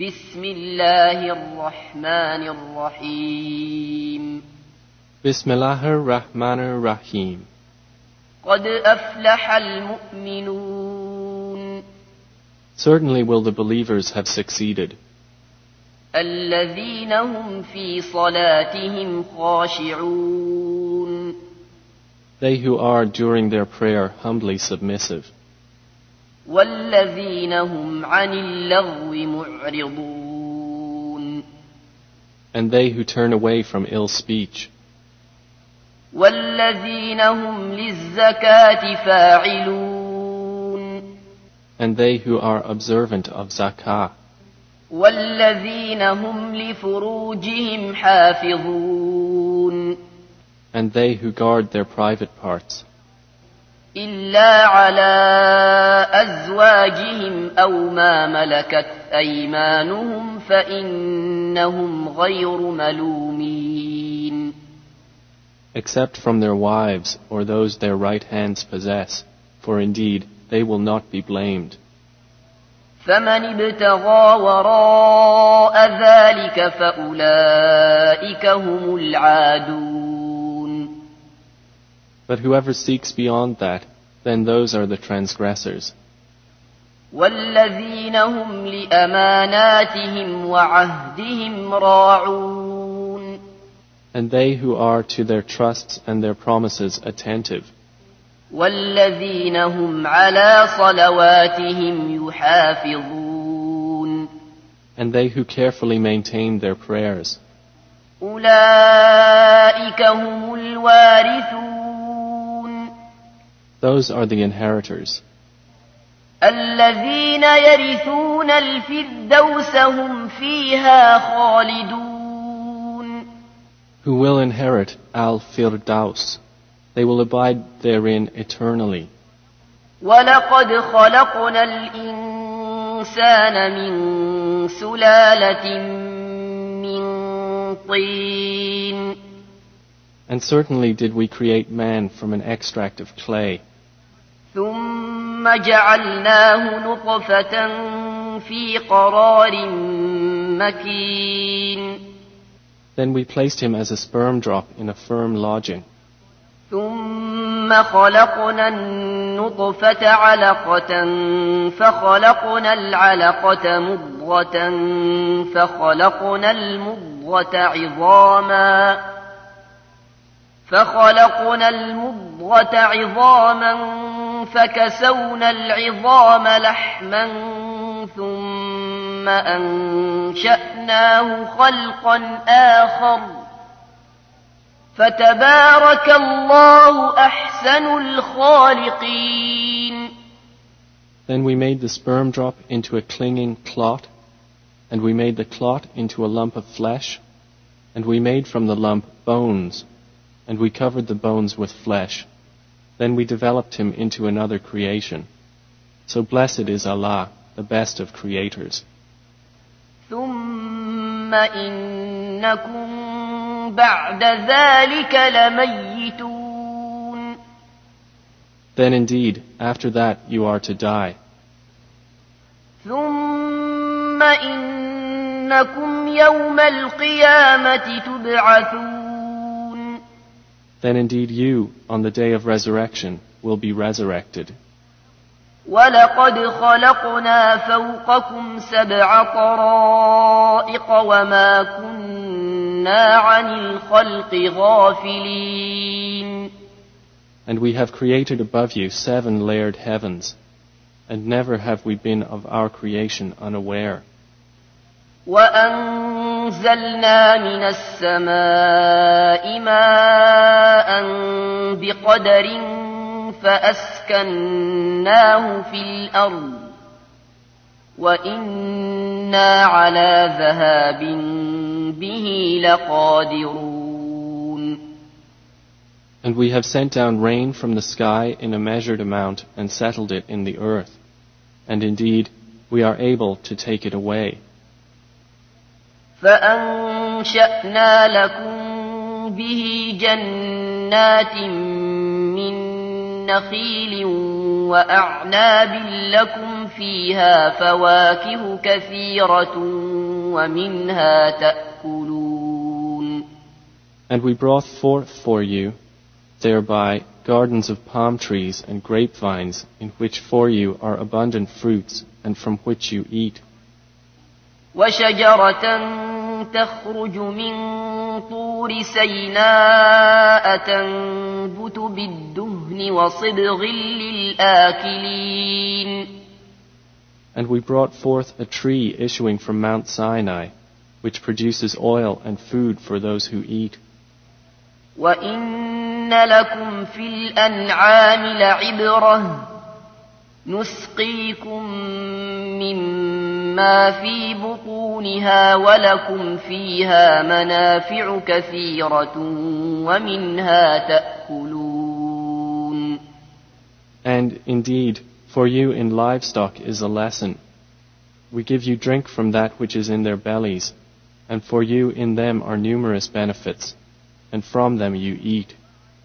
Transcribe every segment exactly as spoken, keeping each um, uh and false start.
بسم الله الرحمن الرحيم بسم الله الرحمن الرحيم قد أفلح المؤمنون Certainly will the believers have succeeded. الذين هم في صلاتهم خاشعون They who are during their prayer humbly submissive. والذين هم عن اللغو معرضون And they who turn away from ill speech. والذين هم للزكاة فاعلون And they who are observant of zakah. والذين هم لفروجهم حافظون And they who guard their private parts. إلا على أزواجهم أو ما ملكت أيمانهم فإنهم غير ملومين Except from their wives or those their right hands possess, for indeed they will not be blamed. فمن ابتغى وراء ذلك فأولئك هم العادون But whoever seeks beyond that, then those are the transgressors. والذين هم لأماناتهم وعهدهم راعون And they who are to their trusts and their promises attentive. والذين هم على صلواتهم يحافظون And they who carefully maintain their prayers. أولئك هم الوارثون Those are the inheritors. الذين يرثون الفردوس هم فيها خالدون Who will inherit Al-Firdaus. They will abide therein eternally. ولقد خلقنا الإنسان من سلالة من طين And certainly did we create man from an extract of clay. ثم جعلناه نطفة في قرار مكين Then we placed him as a sperm drop in a firm lodging. ثم خلقنا النطفة علقة فخلقنا العلقة مضغة فخلقنا المضغة عظاما فخلقنا المضغة عظاما فكسونا العظام لحما ثم أنشأناه خلقا آخر فتبارك الله أحسن الخالقين Then we made the sperm drop into a clinging clot, and we made the clot into a lump of flesh, and we made from the lump bones, and we covered the bones with flesh. Then we developed him into another creation. So blessed is Allah, the best of creators. ثم إنكم بعد ذلك لميتون Then indeed, after that you are to die. ثم إنكم يوم القيامة تبعثون Then indeed you, on the day of resurrection, will be resurrected. ولقد خلقنا فوقكم سبع طرائق وما كنا عن الخلق غافلين And we have created above you seven layered heavens, and never have we been of our creation unaware. وأنزلنا من السماء ماء بقدر فأسكناه في الأرض وإنا على ذهاب به لقادرون And we have sent down rain from the sky in a measured amount and settled it in the earth. And indeed, we are able to take it away. فأنشأنا لكم به جنات من نخيل وأعناب لكم فيها فواكه كثيرة ومنها تأكلون. And we brought forth for you thereby gardens of palm trees and grapevines, in which for you are abundant fruits, and from which you eat. وشجرة تخرج من طور سيناء تنبت بالدهن وصبغ للآكلين. And we brought forth a tree issuing from Mount Sinai, which produces oil and food for those who eat. وَإِنَّ لَكُمْ فِي الْأَنْعَامِ لَعِبْرَةً نُسْقِيكُم مِّمَّا فِي بُطُونِهَا وَلَكُمْ فِيهَا مَنَافِعُ كَثِيرَةٌ وَمِنْهَا تَأْكُلُونَ. And indeed, for you in livestock is a lesson. We give you drink from that which is in their bellies, and for you in them are numerous benefits, and from them you eat.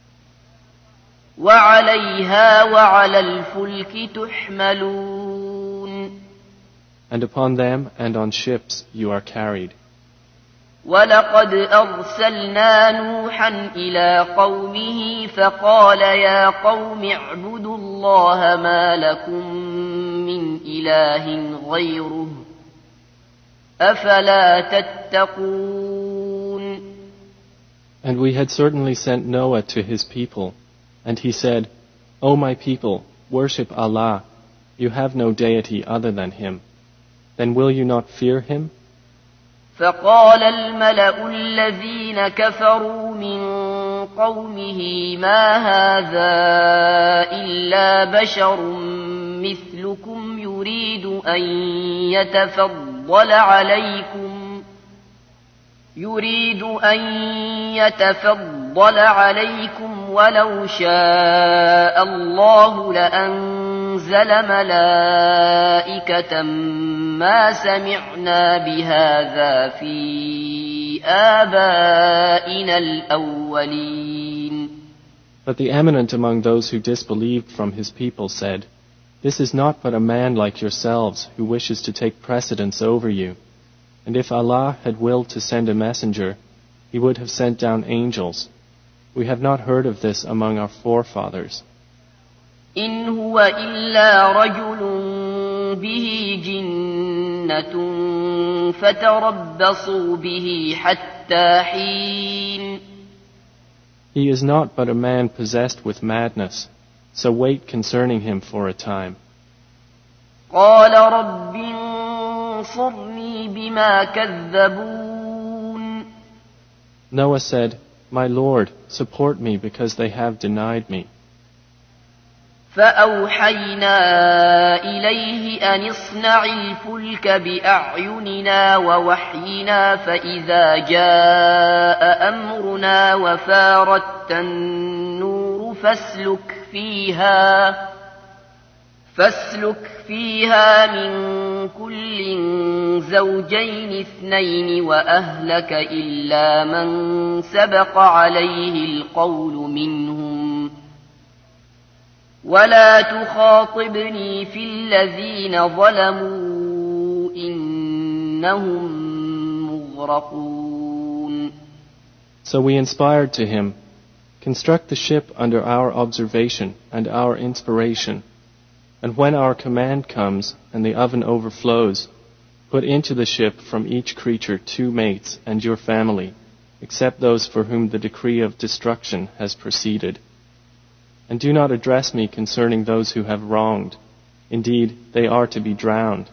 وَعَلَيْهَا وَعَلَى الْفُلْكِ تُحْمَلُونَ. And upon them and on ships you are carried. وَلَقَدْ أَرْسَلْنَا نُوحًا إِلَىٰ قَوْمِهِ فَقَالَ يَا قَوْمِ اعْبُدُوا اللَّهَ مَا لَكُم مِّنْ إِلَٰهٍ غَيْرُهُ أَفَلَا تَتَّقُونَ. And we had certainly sent Noah to his people, and he said, O my people, worship Allah. You have no deity other than Him. Then will you not fear Him? فقال الملأ الذين كفروا من قومه ما هذا إلا بشر مثلكم يريد أن يتفضل عليكم يريد أن يتفضل عليكم ولو شاء الله لأنزل ملائكة ما سمعنا بهذا في آبائنا الأولين. But the eminent among those who disbelieved from his people said, This is not but a man like yourselves who wishes to take precedence over you. And if Allah had willed to send a messenger, He would have sent down angels. We have not heard of this among our forefathers. إن هو إلا رجل به جنة فتربصوا به حتى حين. He is not but a man possessed with madness, so wait concerning him for a time. قال رب انصرني بما كذبون. Noah said, My Lord, support me because they have denied me. فأوحينا إليه أن اصنع الفلك بأعيننا ووحينا فإذا جاء أمرنا وفارت النور فاسلك فيها فاسلك فيها من كل زوجين اثنين وأهلك إلا من سبق عليه القول منهم ولا تخاطبني في الذين ظلموا إنهم مغرقون. So we inspired to him, Construct the ship under our observation and our inspiration, and when our command comes and the oven overflows, put into the ship from each creature two mates and your family, except those for whom the decree of destruction has proceeded. And do not address me concerning those who have wronged. Indeed, they are to be drowned.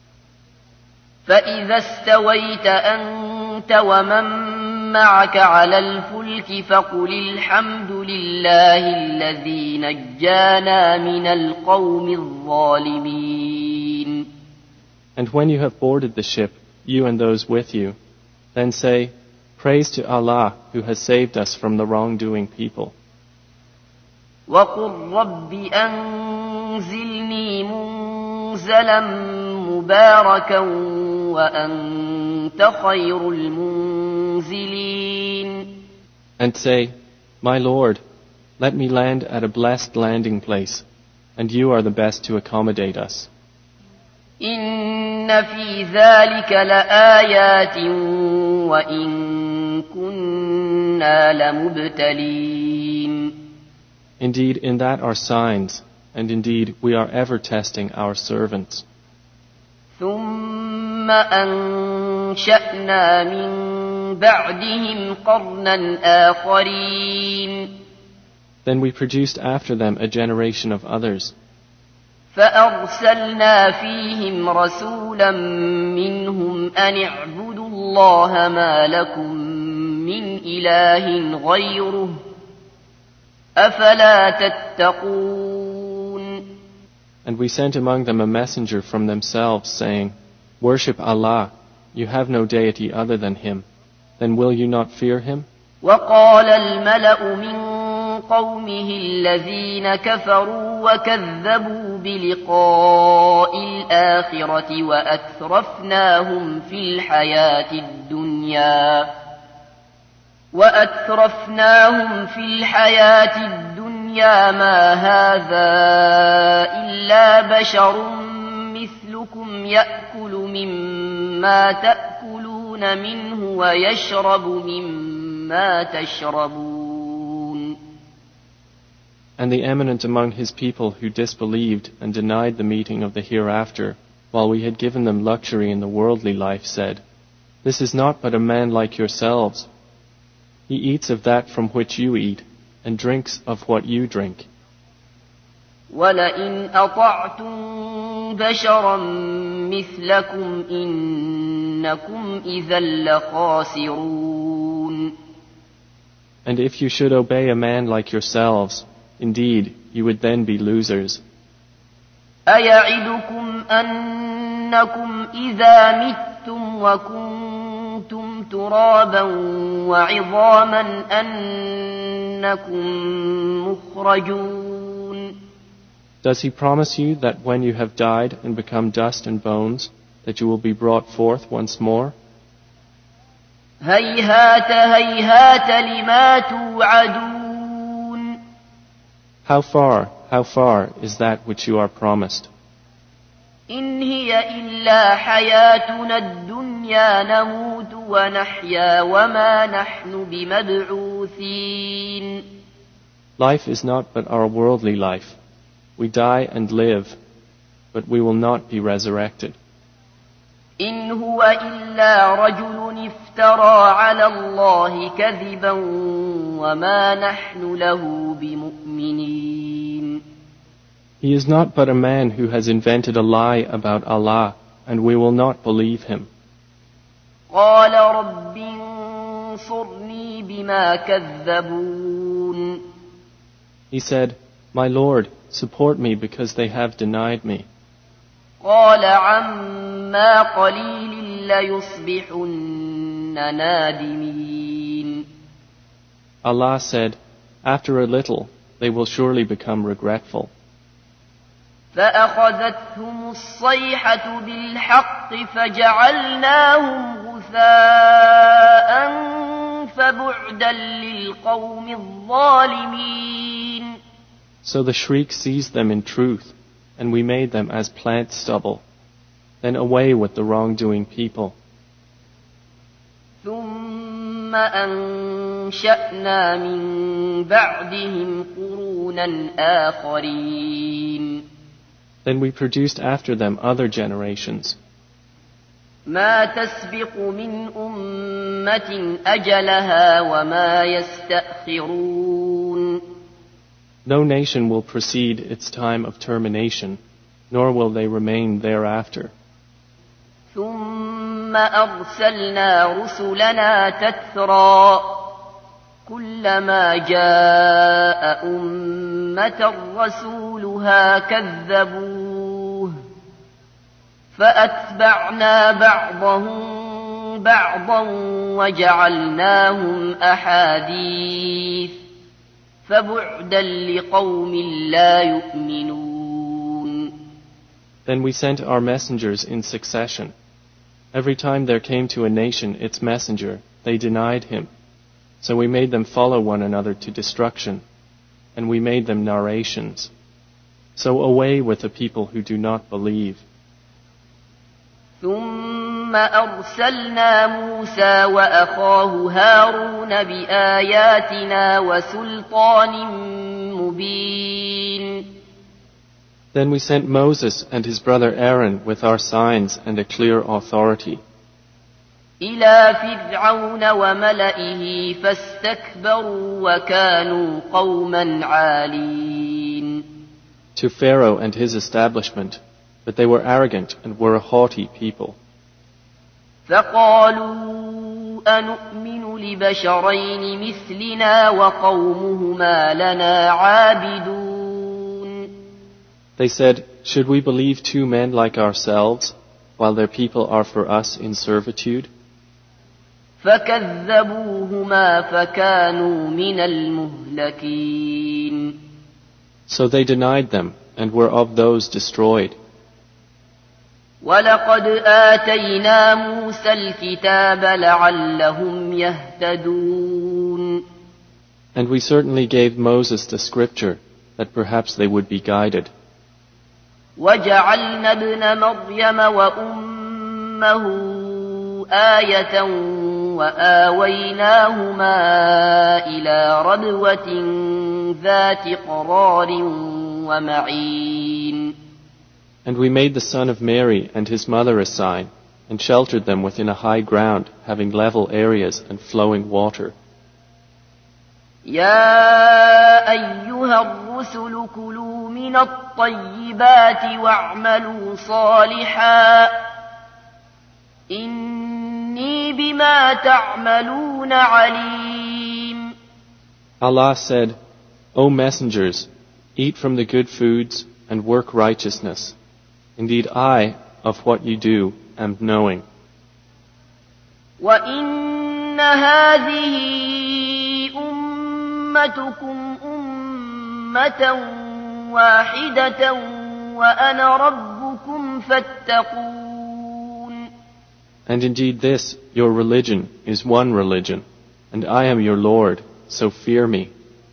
فإذا استويت أنت ومن معك على الفلك فقل الحمد لله الذي نجانا من القوم الظالمين. And when you have boarded the ship, you and those with you, then say, Praise to Allah who has saved us from the wrongdoing people. وقل رب أنزلني منزلا مباركا وأنت خير المنزلين. And say, My Lord, let me land at a blessed landing place, and you are the best to accommodate us. إن في ذلك لآيات وإن كنا لمبتلين. Indeed, in that are signs, and indeed we are ever testing our servants. ثم أنشأنا من بعدهم قرنا آخرين. Then we produced after them a generation of others. فأرسلنا فيهم رسولا منهم أن اعبدوا الله ما لكم من إله غيره أفلا تتقون. And we sent among them a messenger from themselves, saying, Worship Allah, you have no deity other than Him. Then will you not fear Him? وقال الملأ من قومه الذين كفروا وكذبوا بلقاء الآخرة وأترفناهم في الحياة الدنيا وأترفناهم في الحياة الدنيا ما هذا إلا بشر مثلكم يأكل مما تأكلون منه ويشرب مما تشربون. And the eminent among his people who disbelieved and denied the meeting of the hereafter, while we had given them luxury in the worldly life, said, This is not but a man like yourselves. He eats of that from which you eat, and drinks of what you drink. وَلَئِنْ أَطَعْتُمْ بَشَرًا مِثْلَكُمْ إِنَّكُمْ إِذًا لَخَاسِرُونَ. And if you should obey a man like yourselves, indeed, you would then be losers. أَيَعِدُكُمْ أَنَّكُمْ إِذَا مِتُّمْ وَكُنْتُمْ تُرَابًا وَعِظَامًا أَنَّكُمْ مُخْرَجُونَ. Does he promise you that when you have died and become dust and bones, that you will be brought forth once more? هَيْهَاتَ هَيْهَاتَ لِمَا تُوعَدُونَ. How far, how far is that which you are promised? إِنْ هِيَ إِلَّا حَيَاتُنَا الدُّنْيَا نَمُوتُ وَنَحْيَا وَمَا نَحْنُ بِمَبْعُوثِينَ. Life is not but our worldly life. We die and live, but we will not be resurrected. إِنْ هُوَ إِلَّا رَجُلٌ افْتَرَى عَلَى اللَّهِ كَذِبًا وَمَا نَحْنُ لَهُ بِمُؤْمِنِينَ. He is not but a man who has invented a lie about Allah, and we will not believe him. قَالَ رَبِّ انصُرْنِي بِمَا كَذَّبُونَ. He said, My Lord, support me because they have denied me. قَالَ عَمَّا قَلِيلٍ لَيُصْبِحُنَّ نَادِمِينَ. Allah said, After a little, they will surely become regretful. فأخذتهم الصيحة بالحق فجعلناهم غثاء فبعدا للقوم الظالمين. So the shriek seized them in truth, and we made them as plant stubble. Then away with the wrongdoing people. ثم أنشأنا من بعدهم قرونا آخرين. Then we produced after them other generations. ما تسبق من أمة أجلها وما يستأخرون. No nation will precede its time of termination, nor will they remain thereafter. ثم أرسلنا رسلنا تترى كلما جاء أمة رسولها كذبوه فأتبعنا بعضهم بعضا وجعلناهم أحاديث فبعدا لقوم لا يؤمنون. Then we sent our messengers in succession. Every time there came to a nation its messenger, they denied him. So we made them follow one another to destruction, and we made them narrations. So away with the people who do not believe. ثم أرسلنا موسى وأخاه هارون بآياتنا وسلطان مبين. Then we sent Moses and his brother Aaron with our signs and a clear authority إلى فرعون وملئه فاستكبروا وكانوا قوما عالين. to Pharaoh and his establishment, but they were arrogant and were a haughty people. فقالوا أنؤمن لبشرين مثلنا وقومهما لنا عابدون. They said, should we believe two men like ourselves, while their people are for us in servitude? فكذبوهما فكانوا من المهلكين. So they denied them and were of those destroyed. ولقد آتينا موسى الكتاب لعلهم يهتدون. And we certainly gave Moses the scripture, that perhaps they would be guided. وجعلنا ابن مريم وأمه آية وآويناهما إلى ربوة ذات قرار ومعين. And we made the son of Mary and his mother a sign, and sheltered them within a high ground, having level areas and flowing water. يا أيها الرسل كلوا من الطيبات واعملوا صالحا إني بما تعملون عليم. Allah said, O messengers, eat from the good foods and work righteousness. Indeed, I, of what you do, am knowing. وإن هذه أمتكم أمة واحدة وأنا ربكم فاتقون. And indeed this, your religion, is one religion, and I am your Lord, so fear me.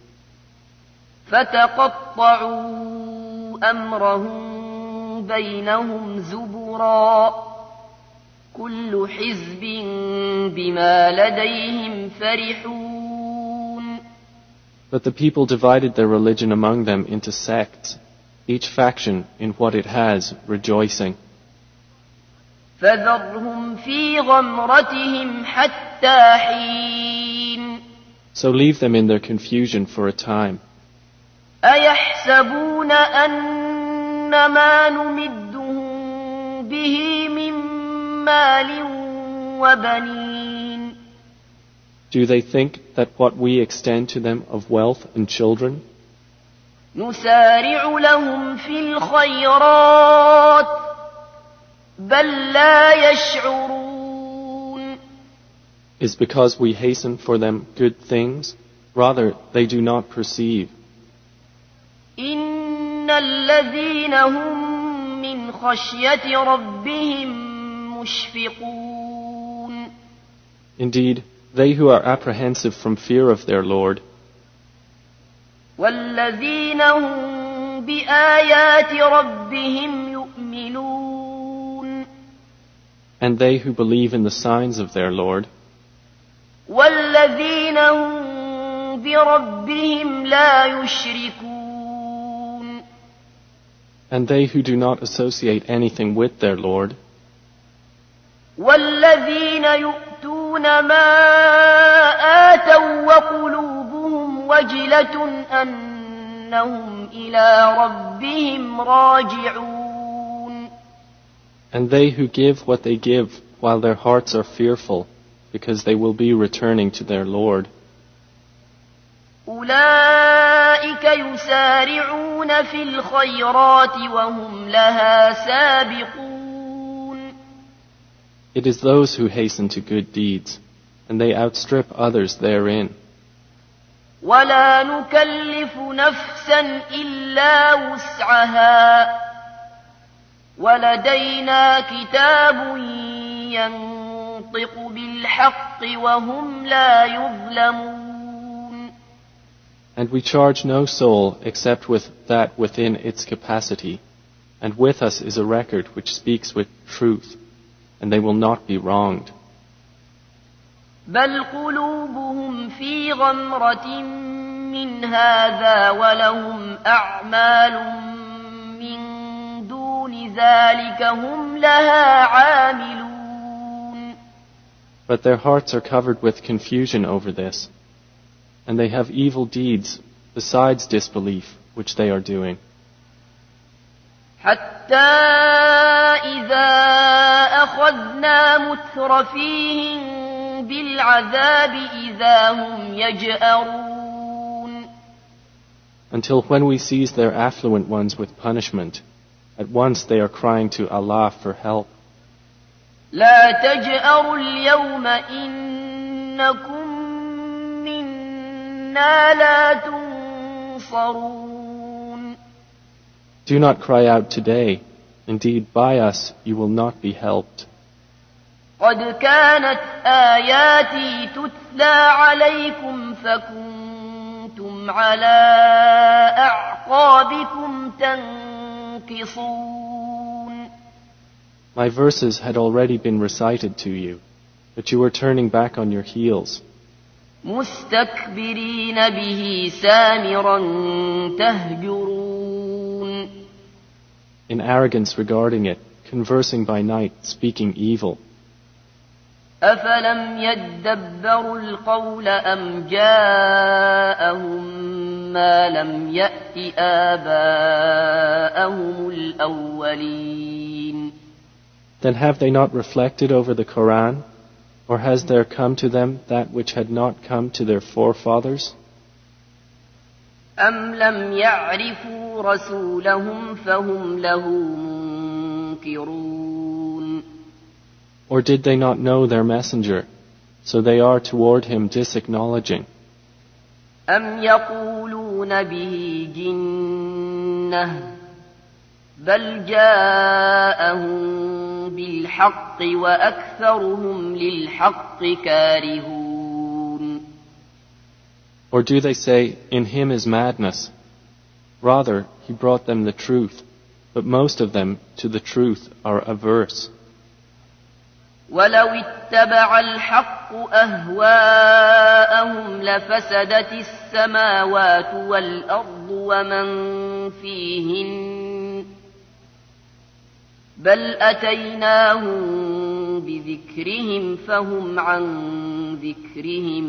فتقطعوا أمرهم بينهم زبرا كل حزب بما لديهم فرحون. But the people divided their religion among them into sects, each faction in what it has, rejoicing. فذرهم في غمرتهم حتى حين. So leave them in their confusion for a time. أيحسبون أن ما نمدهم به من مال وبنين. Do they think that what we extend to them of wealth and children نسارع لهم في الخيرات بل لا يشعرون. is because we hasten for them good things? Rather, they do not perceive. إن الذين هم من خشية ربهم مشفقون. Indeed, they who are apprehensive from fear of their Lord, والذين هم بآيات ربهم يؤمنون. and they who believe in the signs of their Lord, والذين هم بربهم لا يشركون. and they who do not associate anything with their Lord, والذين يؤتون ما آتوا وقلوبهم وجلة أنهم إلى ربهم راجعون. and they who give what they give while their hearts are fearful, because they will be returning to their Lord. أولئك يسارعون في الخيرات وهم لها سابقون. It is those who hasten to good deeds, and they outstrip others therein. ولا نكلف نفسا إلا وسعها ولدينا كتاب ينطق بالحق وهم لا يظلمون. And we charge no soul except with that within its capacity, and with us is a record which speaks with truth, and they will not be wronged. بل قلوبهم في غمرة من هذا ولهم أعمال من دون ذلك هم لها عاملون. But their hearts are covered with confusion over this, and they have evil deeds besides disbelief which they are doing. حتى إذا أخذنا مترفيهم بالعذاب إذا هم يجأرون. Until when we seize their affluent ones with punishment, at once they are crying to Allah for help. لا تجأروا اليوم إنكم منا لا تنصرون. Do not cry out today. Indeed, by us you will not be helped. قد كانت آياتي تتلى عليكم فكنتم على أعقابكم تنكصون. My verses had already been recited to you, but you were turning back on your heels. مستكبرين به سامرا تهجرون. In arrogance regarding it, conversing by night, speaking evil. أفلم يدبروا القول أم جاءهم ما لم يأت آباءهم الأولين. Then have they not reflected over the Quran, or has there come to them that which had not come to their forefathers? أم لم يعرفوا رسولهم فهم له منكرون. Or did they not know their messenger, so they are toward him disacknowledging? أم يقولون به جنة بل جاءهم بالحق وأكثرهم للحق كارهون. Or do they say, in him is madness? Rather, he brought them the truth, but most of them to the truth are averse. ولو اتبع الحق أهواءهم لفسدت السماوات والأرض ومن فيهن بل أتيناهم بذكرهم فهم عن ذكرهم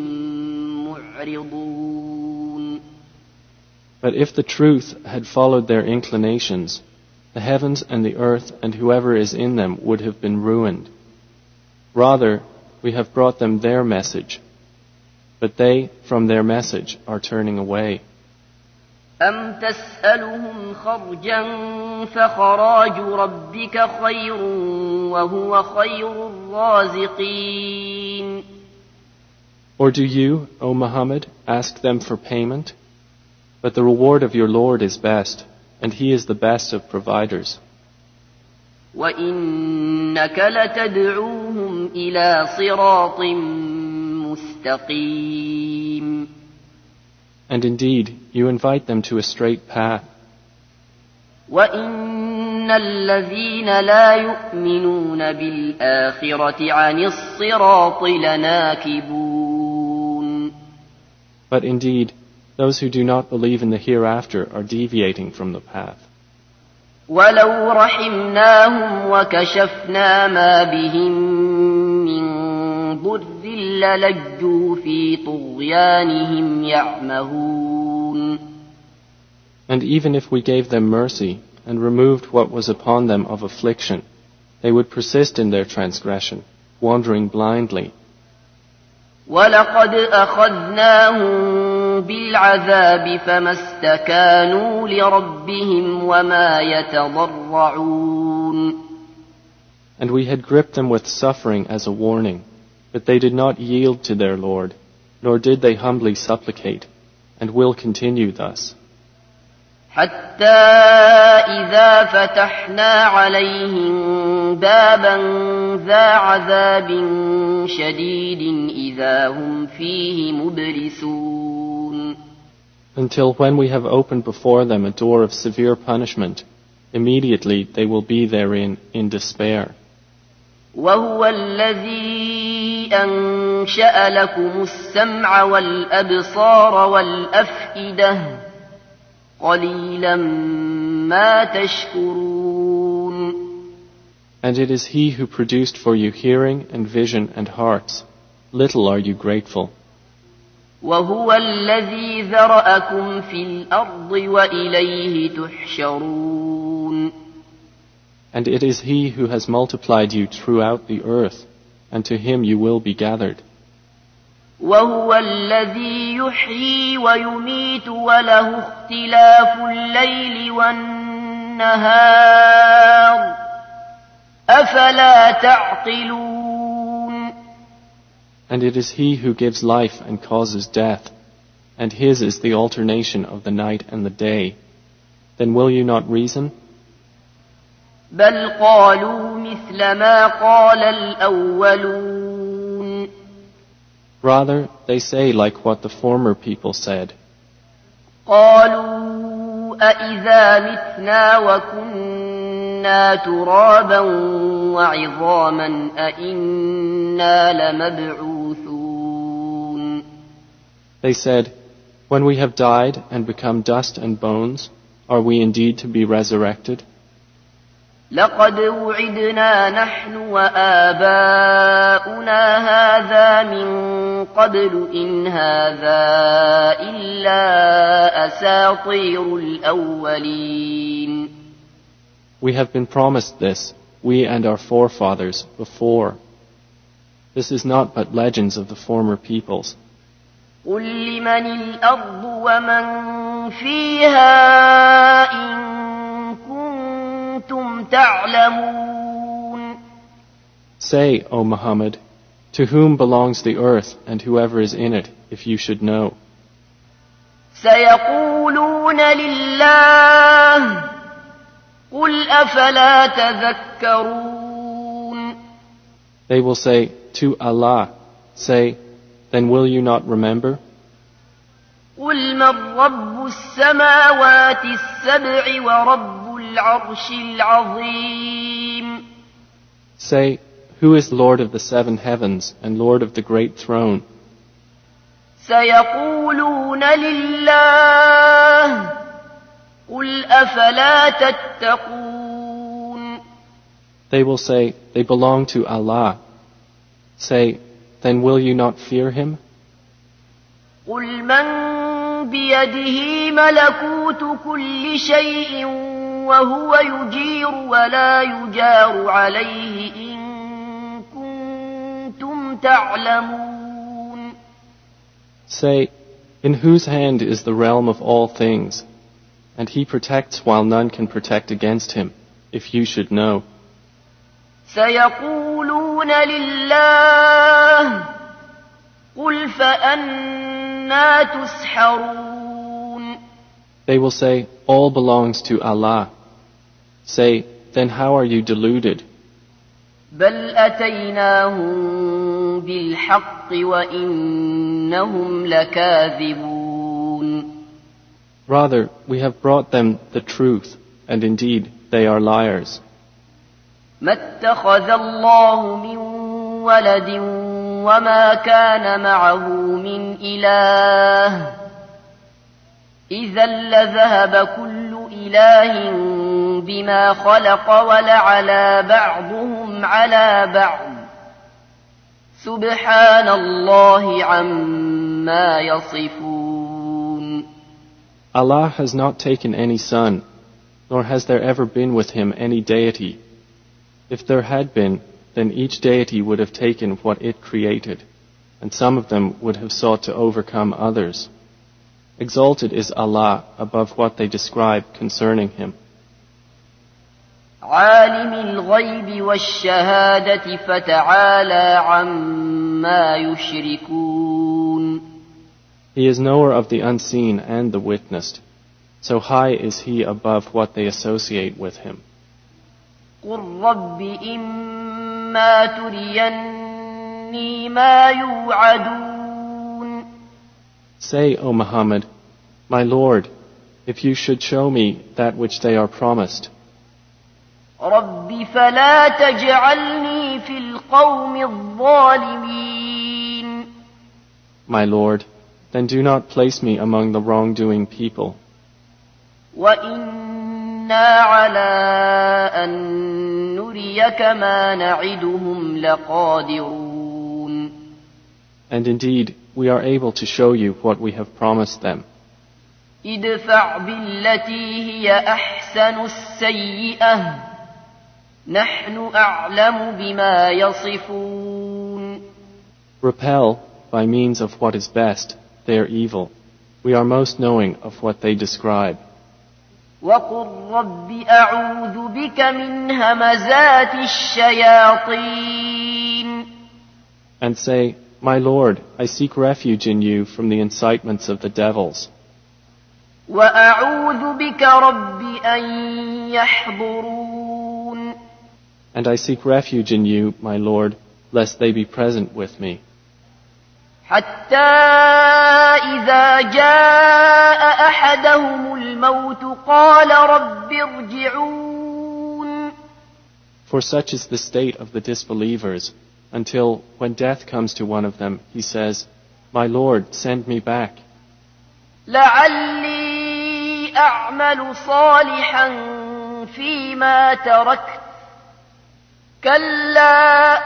معرضون. But if the truth had followed their inclinations, the heavens and the earth and whoever is in them would have been ruined. Rather, we have brought them their message, but they, from their message, are turning away. أم تسألهم خرجا فخراج ربك خير وهو خير الرازقين. Or do you, O Muhammad, ask them for payment? But the reward of your Lord is best, and He is the best of providers. وإنك لتدعوهم إلى صراط مستقيم. And indeed, you invite them to a straight path. وإن الذين لا يؤمنون بالآخرة عن الصراط لناكبون. But indeed, those who do not believe in the hereafter are deviating from the path. ولو رحمناهم وكشفنا ما بهم من ضر للجوا في طغيانهم يعمهون. And even if we gave them mercy and removed what was upon them of affliction, they would persist in their transgression, wandering blindly. وَلَقَدْ أَخَذْنَاهُمْ بِالْعَذَابِ فَمَا اسْتَكَانُوا لِرَبِّهِمْ وَمَا يَتَضَرَّعُونَ. And we had gripped them with suffering as a warning, but they did not yield to their Lord, nor did they humbly supplicate, and will continue thus. حتى إذا فتحنا عليهم بابا ذا عذاب شديد إذا هم فيه مبلسون. until when we have opened before them a door of severe punishment, immediately they will be therein in despair. وهو الذي أنشأ لكم السمع والأبصار والأفئدة قليلا ما تشكرون. And it is He who produced for you hearing and vision and hearts. Little are you grateful. وهو الذي ذرأكم في الأرض وإليه تحشرون. And it is He who has multiplied you throughout the earth, and to Him you will be gathered. وهو الذي يحيي ويميت وله اختلاف الليل والنهار أفلا تعقلون. And it is He who gives life and causes death, and His is the alternation of the night and the day. Then will you not reason? بل قالوا مثل ما قال الأولون. Rather, they say like what the former people said. قالوا أإذا متنا وكنا ترابا وعظاما أإنا لمبعوثون. They said, when we have died and become dust and bones, are we indeed to be resurrected? لقد وعدنا نحن وآباؤنا هذا من قبل إن هذا إلا أساطير الأولين. We have been promised this, we and our forefathers, before. This is not but legends of the former peoples. قل لمن الأرض ومن فيها إن كنتم تعلمون. Say, O Muhammad, to whom belongs the earth and whoever is in it, if you should know? سيقولون لله قل أفلا تذكرون. They will say, to Allah. Say, then will you not remember? قل من رب السماوات السبع ورب العرش العظيم. Say, who is Lord of the seven heavens and Lord of the great throne? سيقولون لله قل أفلا تتقون. They will say, they belong to Allah. Say, then will you not fear Him? قل من بيده ملكوت كل شيء وهو يجير ولا يجار عليه إن كنتم تعلمون. Say, in whose hand is the realm of all things, and He protects while none can protect against Him, if you should know. سيقولون لله قل فأنا تسحرون. They will say, all belongs to Allah. Say, then how are you deluded? بل أتيناهم بالحق وإنهم لكاذبون. Rather, we have brought them the truth, and indeed they are liars. ما اتخذ الله من ولد وما كان معه من إله إذا لذهب كل إله بما خلق ولعلى بعضهم على بعض سبحان الله عما يصفون. Allah has not taken any son, nor has there ever been with Him any deity. If there had been, then each deity would have taken what it created, and some of them would have sought to overcome others. Exalted is Allah above what they describe concerning Him. عالم الغيب والشهادة فتعالى عما يشركون. He is knower of the unseen and the witnessed. So high is He above what they associate with Him. قل رب إما تريني ما يوعدون. Say, O Muhammad, My Lord, if you should show me that which they are promised, رب فلا تجعلني في القوم الظالمين. My Lord, then do not place me among the wrongdoing people. وإنا على أن نريك ما نعدهم لقادرون. And indeed, we are able to show you what we have promised them. ادفع بالتي هي أحسن السيئة نحن أعلم بما يصفون. Repel, by means of what is best, their evil. We are most knowing of what they describe. وقل رب أعوذ بك من همزات الشياطين. And say, My Lord, I seek refuge in you from the incitements of the devils. وأعوذ بك رب أن يحضرون. And I seek refuge in you, my Lord, lest they be present with me. حتى إذا جاء أحدهم الموت قال رب ارجعون. For such is the state of the disbelievers, until, when death comes to one of them, he says, My Lord, send me back. لعلي أعمل صالحا فيما تركت كلا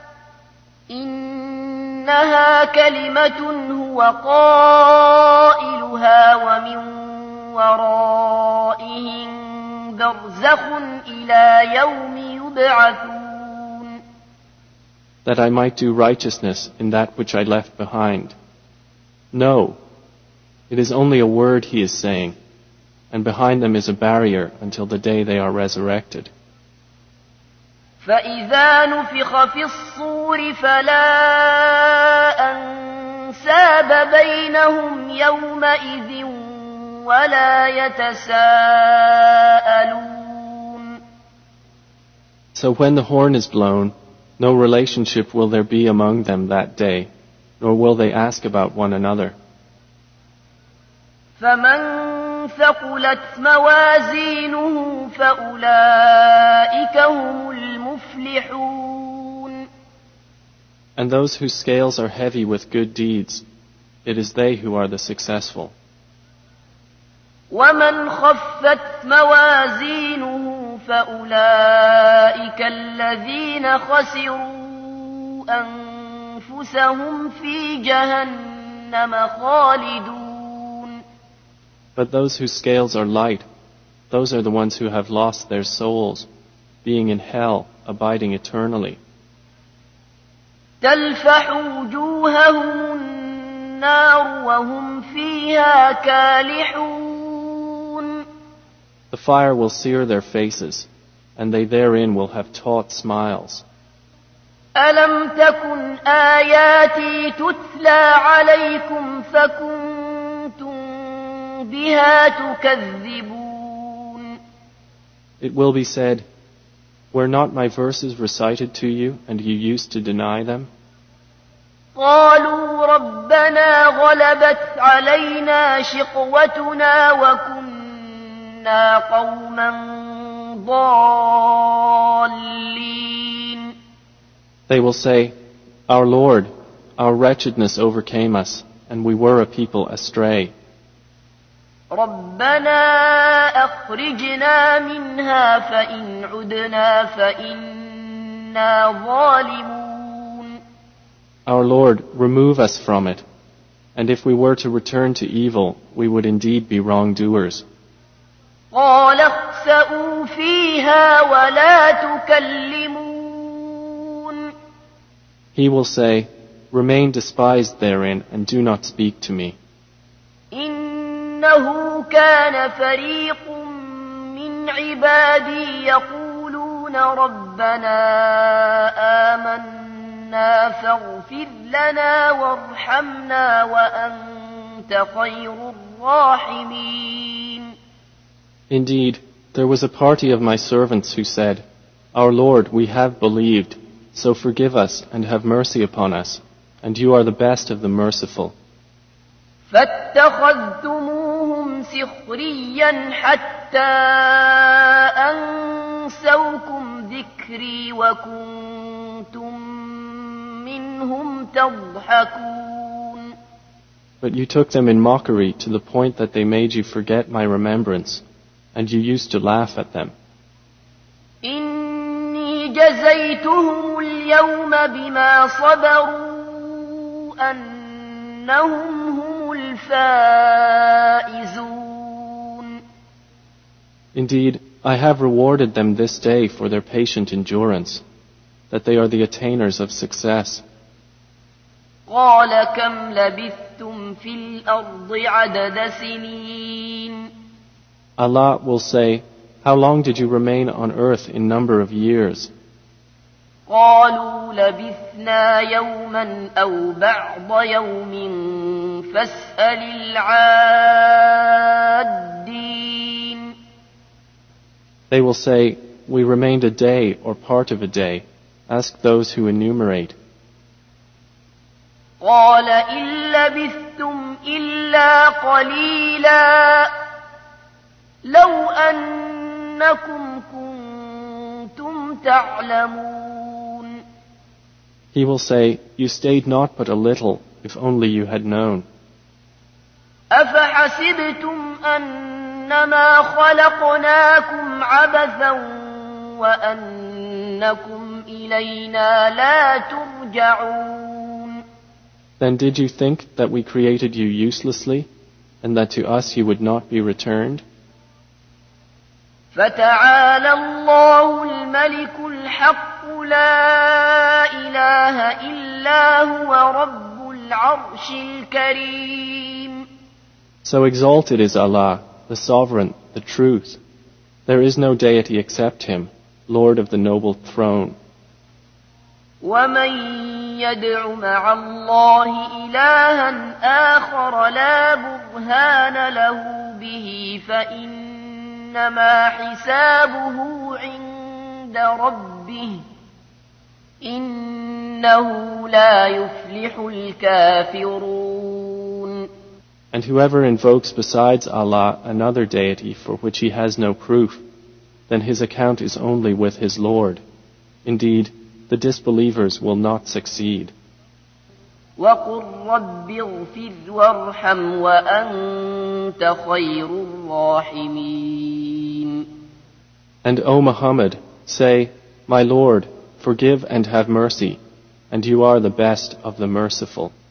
إنها كلمة هو قائلها ومن ورائهم برزخ إلى يوم يبعثون. That I might do righteousness in that which I left behind. No, it is only a word he is saying, and behind them is a barrier until the day they are resurrected. فإذا نفخ في الصور فلا أنساب بينهم يومئذ ولا يتساءلون. So when the horn is blown, no relationship will there be among them that day, nor will they ask about one another. فمن ثقلت موازينه فأولئك هم المفلحون. And those whose scales are heavy with good deeds, it is they who are the successful. ومن خفت موازينه فأولئك الذين خسروا أنفسهم في جهنم خالدون. But those whose scales are light, those are the ones who have lost their souls, being in hell, abiding eternally. تلفح وجوههم النار وهم فيها كالحون. The fire will sear their faces, and they therein will have taut smiles. ألم تكن آياتي تتلى عليكم فكنتم بها تكذبون. It will be said, Were not my verses recited to you, and you used to deny them? قالوا ربنا غلبت علينا شقوتنا وكنا قوما ضالين. They will say, Our Lord, our wretchedness overcame us, and we were a people astray. ربنا أخرجنا منها فإن عدنا فإنا ظالمون. Our Lord, remove us from it, and if we were to return to evil, we would indeed be wrongdoers. قال اخسئوا فيها ولا تكلمون. He will say, Remain despised therein, and do not speak to me. إنه كان فريق من عبادي يقولون ربنا آمنا فاغفر لنا وارحمنا وأنت خير الراحمين. Indeed, there was a party of my servants who said, Our Lord, we have believed, so forgive us and have mercy upon us, and you are the best of the merciful. فاتخذتموهم سخريا حتى أنسوكم ذكري وكنتم منهم تضحكون. But you took them in mockery to the point that they made you forget my remembrance, and you used to laugh at them. إني جزيتهم اليوم بما صبروا أنهم هم الفائزون. Indeed, I have rewarded them this day for their patient endurance, that they are the attainers of success. قال كم لبثتم في الأرض عدد سنين. Allah will say, how long did you remain on earth in number of years? قالوا لبثنا يوما أو بعض يوم فاسأل العادين. They will say, we remained a day or part of a day. Ask those who enumerate. قال إن لبثتم إلا قليلا لو أنكم كنتم تعلمون. He will say, you stayed not but a little, if only you had known. أفحسبتم أنما خلقناكم عبثا وأنكم إلينا لا ترجعون. Then did you think that we created you uselessly, and that to us you would not be returned? فتعالى الله الملك الحق لا إله إلا هو رب العرش الكريم. So exalted is Allah, the Sovereign, the Truth. There is no deity except Him, Lord of the noble throne. ومن يدع مع الله إلها آخر لا برهان له به فإنما حسابه عند ربه إنه لا يفلح الكافرون. And whoever invokes besides Allah another deity for which he has no proof, then his account is only with his Lord. Indeed, the disbelievers will not succeed. وَقُلْ رَبِّ اغْفِرْ وَارْحَمْ وَأَنْتَ خَيْرُ الرَّاحِمِينَ. And O Muhammad, say, my Lord, forgive and have mercy, and you are the best of the merciful.